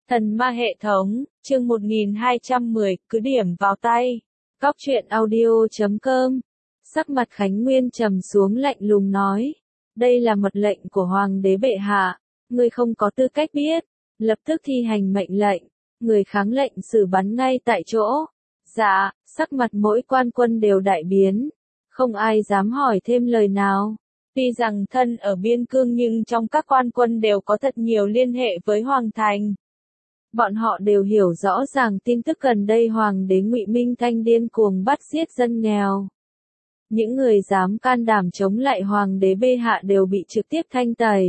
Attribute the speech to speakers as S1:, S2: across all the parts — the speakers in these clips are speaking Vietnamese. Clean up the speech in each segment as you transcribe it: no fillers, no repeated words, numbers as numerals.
S1: Thần ma hệ thống, chương 1210, cứ điểm vào tay. Góc truyện audio.com. Sắc mặt Khánh Nguyên trầm xuống lạnh lùng nói. Đây là mật lệnh của Hoàng đế bệ hạ. Ngươi không có tư cách biết. Lập tức thi hành mệnh lệnh. Người kháng lệnh xử bắn ngay tại chỗ. Dạ, sắc mặt mỗi quan quân đều đại biến. Không ai dám hỏi thêm lời nào. Tuy rằng thân ở biên cương nhưng trong các quan quân đều có thật nhiều liên hệ với Hoàng thành. Bọn họ đều hiểu rõ ràng tin tức gần đây Hoàng đế Ngụy Minh Thanh điên cuồng bắt giết dân nghèo. Những người dám can đảm chống lại Hoàng đế bệ hạ đều bị trực tiếp thanh tẩy.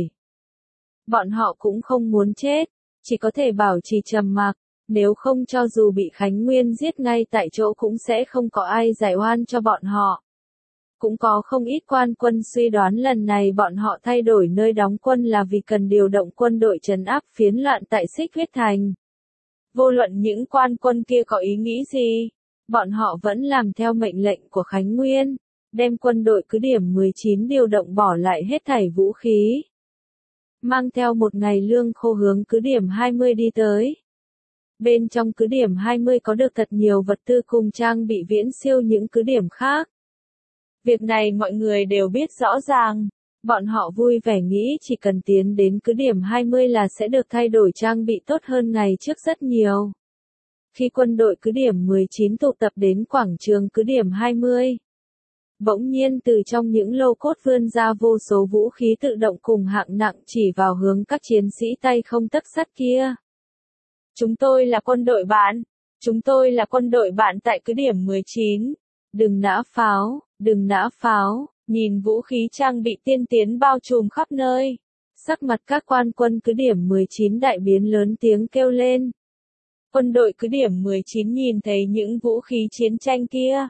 S1: Bọn họ cũng không muốn chết, chỉ có thể bảo trì trầm mặc, nếu không cho dù bị Khánh Nguyên giết ngay tại chỗ cũng sẽ không có ai giải oan cho bọn họ. Cũng có không ít quan quân suy đoán lần này bọn họ thay đổi nơi đóng quân là vì cần điều động quân đội trấn áp phiến loạn tại Xích Huyết Thành. Vô luận những quan quân kia có ý nghĩ gì, bọn họ vẫn làm theo mệnh lệnh của Khánh Nguyên, đem quân đội cứ điểm 19 điều động bỏ lại hết thảy vũ khí. Mang theo một ngày lương khô hướng cứ điểm 20 đi tới. Bên trong cứ điểm 20 có được thật nhiều vật tư cùng trang bị viễn siêu những cứ điểm khác. Việc này mọi người đều biết rõ ràng, bọn họ vui vẻ nghĩ chỉ cần tiến đến cứ điểm 20 là sẽ được thay đổi trang bị tốt hơn ngày trước rất nhiều. Khi quân đội cứ điểm 19 tụ tập đến quảng trường cứ điểm 20, bỗng nhiên từ trong những lô cốt vươn ra vô số vũ khí tự động cùng hạng nặng chỉ vào hướng các chiến sĩ tay không tấc sắt kia. Chúng tôi là quân đội bạn, chúng tôi là quân đội bạn tại cứ điểm 19. Đừng nã pháo, đừng nã pháo, nhìn vũ khí trang bị tiên tiến bao trùm khắp nơi. Sắc mặt các quan quân cứ điểm 19 đại biến lớn tiếng kêu lên. Quân đội cứ điểm 19 nhìn thấy những vũ khí chiến tranh kia.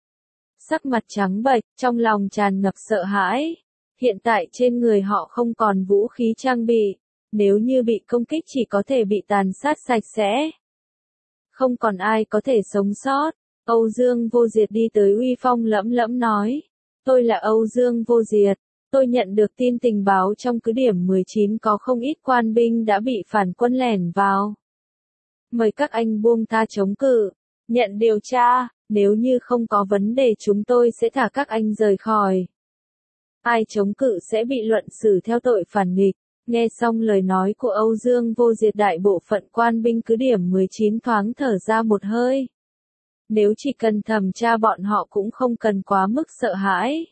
S1: Sắc mặt trắng bệch, trong lòng tràn ngập sợ hãi. Hiện tại trên người họ không còn vũ khí trang bị. Nếu như bị công kích chỉ có thể bị tàn sát sạch sẽ. Không còn ai có thể sống sót. Âu Dương Vô Diệt đi tới uy phong lẫm lẫm nói. Tôi là Âu Dương Vô Diệt. Tôi nhận được tin tình báo trong cứ điểm 19 có không ít quan binh đã bị phản quân lẻn vào. Mời các anh buông tha chống cự. Nhận điều tra, nếu như không có vấn đề chúng tôi sẽ thả các anh rời khỏi. Ai chống cự sẽ bị luận xử theo tội phản nghịch. Nghe xong lời nói của Âu Dương Vô Diệt đại bộ phận quan binh cứ điểm 19 thoáng thở ra một hơi. Nếu chỉ cần thẩm tra bọn họ cũng không cần quá mức sợ hãi.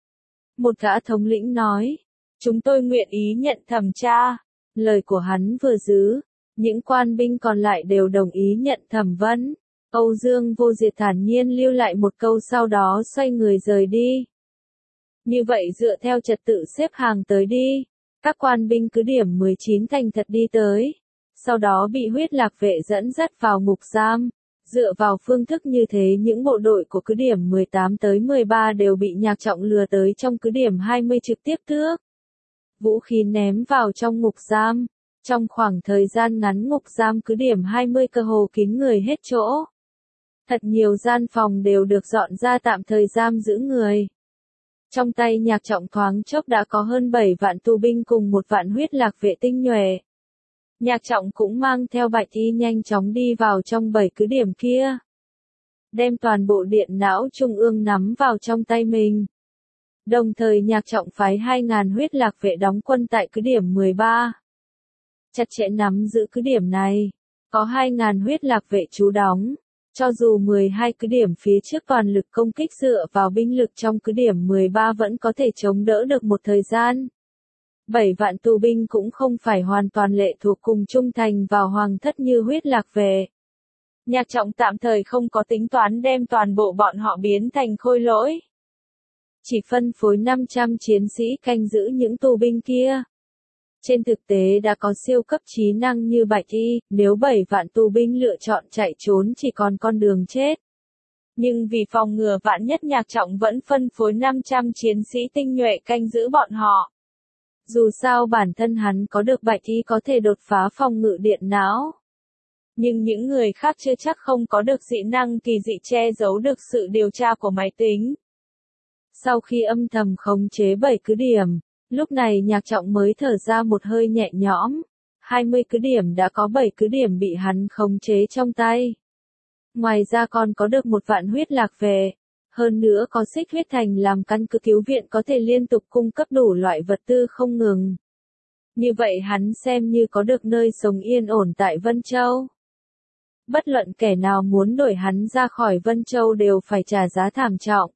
S1: Một gã thống lĩnh nói, chúng tôi nguyện ý nhận thẩm tra. Lời của hắn vừa dứt, những quan binh còn lại đều đồng ý nhận thẩm vấn. Âu Dương Vô Diệt thản nhiên lưu lại một câu sau đó xoay người rời đi. Như vậy dựa theo trật tự xếp hàng tới đi. Các quan binh cứ điểm 19 thành thật đi tới. Sau đó bị huyết lạc vệ dẫn dắt vào ngục giam. Dựa vào phương thức như thế những bộ đội của cứ điểm 18 tới 13 đều bị Nhạc Trọng lừa tới trong cứ điểm 20 trực tiếp tước. Vũ khí ném vào trong ngục giam. Trong khoảng thời gian ngắn ngục giam cứ điểm 20 cơ hồ kín người hết chỗ. Thật nhiều gian phòng đều được dọn ra tạm thời giam giữ người. Trong tay Nhạc Trọng thoáng chốc đã có hơn 7 vạn tù binh cùng 1 vạn huyết lạc vệ tinh nhuệ. Nhạc Trọng cũng mang theo Bạch Y nhanh chóng đi vào trong 7 cứ điểm kia. Đem toàn bộ điện não trung ương nắm vào trong tay mình. Đồng thời Nhạc Trọng phái 2.000 huyết lạc vệ đóng quân tại cứ điểm 13. Chặt chẽ nắm giữ cứ điểm này. Có 2.000 huyết lạc vệ trú đóng. Cho dù 12 cứ điểm phía trước toàn lực công kích dựa vào binh lực trong cứ điểm 13 vẫn có thể chống đỡ được một thời gian. 7 vạn tù binh cũng không phải hoàn toàn lệ thuộc cùng trung thành vào hoàng thất như huyết lạc vệ. Nhạc Trọng tạm thời không có tính toán đem toàn bộ bọn họ biến thành khôi lỗi. Chỉ phân phối 500 chiến sĩ canh giữ những tù binh kia. Trên thực tế đã có siêu cấp trí năng như Bạch Y, nếu 7 vạn tù binh lựa chọn chạy trốn chỉ còn con đường chết. Nhưng vì phòng ngừa vạn nhất Nhạc Trọng vẫn phân phối 500 chiến sĩ tinh nhuệ canh giữ bọn họ. Dù sao bản thân hắn có được Bạch Y có thể đột phá phòng ngự điện não. Nhưng những người khác chưa chắc không có được dị năng kỳ dị che giấu được sự điều tra của máy tính. Sau khi âm thầm khống chế 7 cứ điểm, lúc này Nhạc Trọng mới thở ra một hơi nhẹ nhõm. 20 cứ điểm đã có 7 cứ điểm bị hắn khống chế trong tay. Ngoài ra còn có được 1 vạn huyết lạc về. Hơn nữa có Xích Huyết Thành làm căn cứ cứu viện có thể liên tục cung cấp đủ loại vật tư không ngừng. Như vậy hắn xem như có được nơi sống yên ổn tại Vân Châu. Bất luận kẻ nào muốn đuổi hắn ra khỏi Vân Châu đều phải trả giá thảm trọng.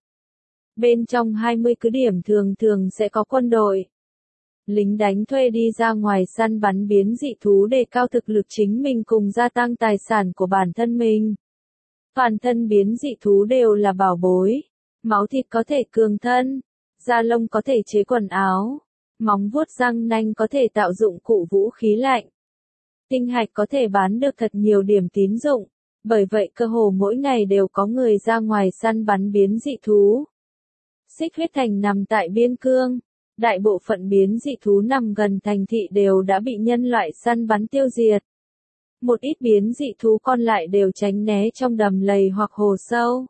S1: Bên trong 20 cứ điểm thường thường sẽ có quân đội. Lính đánh thuê đi ra ngoài săn bắn biến dị thú để cao thực lực chính mình cùng gia tăng tài sản của bản thân mình. Toàn thân biến dị thú đều là bảo bối. Máu thịt có thể cường thân. Da lông có thể chế quần áo. Móng vuốt răng nanh có thể tạo dụng cụ vũ khí lạnh. Tinh hạch có thể bán được thật nhiều điểm tín dụng. Bởi vậy cơ hồ mỗi ngày đều có người ra ngoài săn bắn biến dị thú. Xích Huyết Thành nằm tại biên cương. Đại bộ phận biến dị thú nằm gần thành thị đều đã bị nhân loại săn bắn tiêu diệt. Một ít biến dị thú còn lại đều tránh né trong đầm lầy hoặc hồ sâu.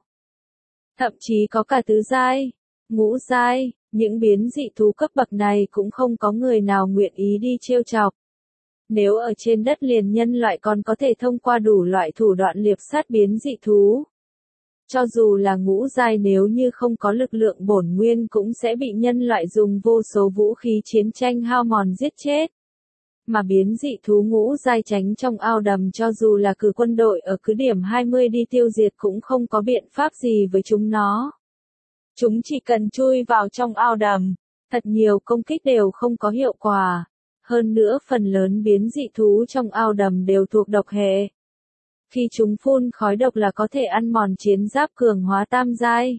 S1: Thậm chí có cả tứ giai, ngũ giai, những biến dị thú cấp bậc này cũng không có người nào nguyện ý đi trêu chọc. Nếu ở trên đất liền nhân loại còn có thể thông qua đủ loại thủ đoạn liệp sát biến dị thú. Cho dù là ngũ giai nếu như không có lực lượng bổn nguyên cũng sẽ bị nhân loại dùng vô số vũ khí chiến tranh hao mòn giết chết. Mà biến dị thú ngũ giai tránh trong ao đầm cho dù là cử quân đội ở cứ điểm 20 đi tiêu diệt cũng không có biện pháp gì với chúng nó. Chúng chỉ cần chui vào trong ao đầm, thật nhiều công kích đều không có hiệu quả. Hơn nữa phần lớn biến dị thú trong ao đầm đều thuộc độc hệ. Khi chúng phun khói độc là có thể ăn mòn chiến giáp cường hóa tam giai.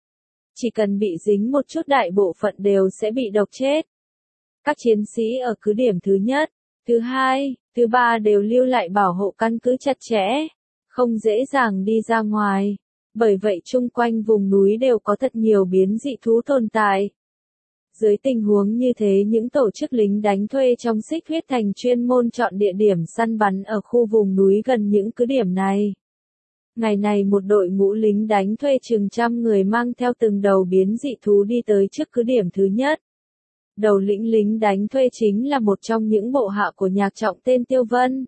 S1: Chỉ cần bị dính một chút đại bộ phận đều sẽ bị độc chết. Các chiến sĩ ở cứ điểm thứ nhất, thứ hai, thứ ba đều lưu lại bảo hộ căn cứ chặt chẽ, không dễ dàng đi ra ngoài. Bởi vậy chung quanh vùng núi đều có thật nhiều biến dị thú tồn tại. Dưới tình huống như thế những tổ chức lính đánh thuê trong Xích Huyết Thành chuyên môn chọn địa điểm săn bắn ở khu vùng núi gần những cứ điểm này. Ngày này một đội ngũ lính đánh thuê chừng trăm người mang theo từng đầu biến dị thú đi tới trước cứ điểm thứ nhất. Đầu lĩnh lính đánh thuê chính là một trong những bộ hạ của nhạc trọng tên Tiêu Vân.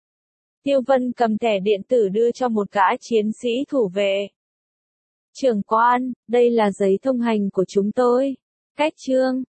S1: Tiêu Vân cầm thẻ điện tử đưa cho một gã chiến sĩ thủ vệ. Trưởng quan, đây là giấy thông hành của chúng tôi. Cách trương,